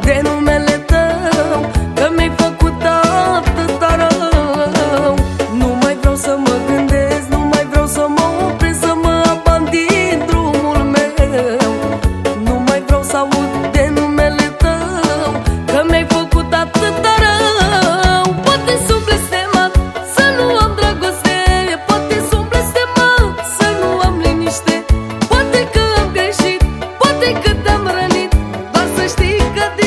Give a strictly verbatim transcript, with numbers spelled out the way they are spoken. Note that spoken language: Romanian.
de numele tău, că mi-ai făcut atâta rău. Nu mai vreau să mă gândesc, nu mai vreau să mă opresc, să mă aban din drumul meu. Nu mai vreau să aud de numele tău, că mi-ai făcut atâta rău. Poate sunt blestemat să nu am dragoste, poate sunt blestemat să nu am liniște, poate că am greșit, poate că te-am rănit, doar să știi că de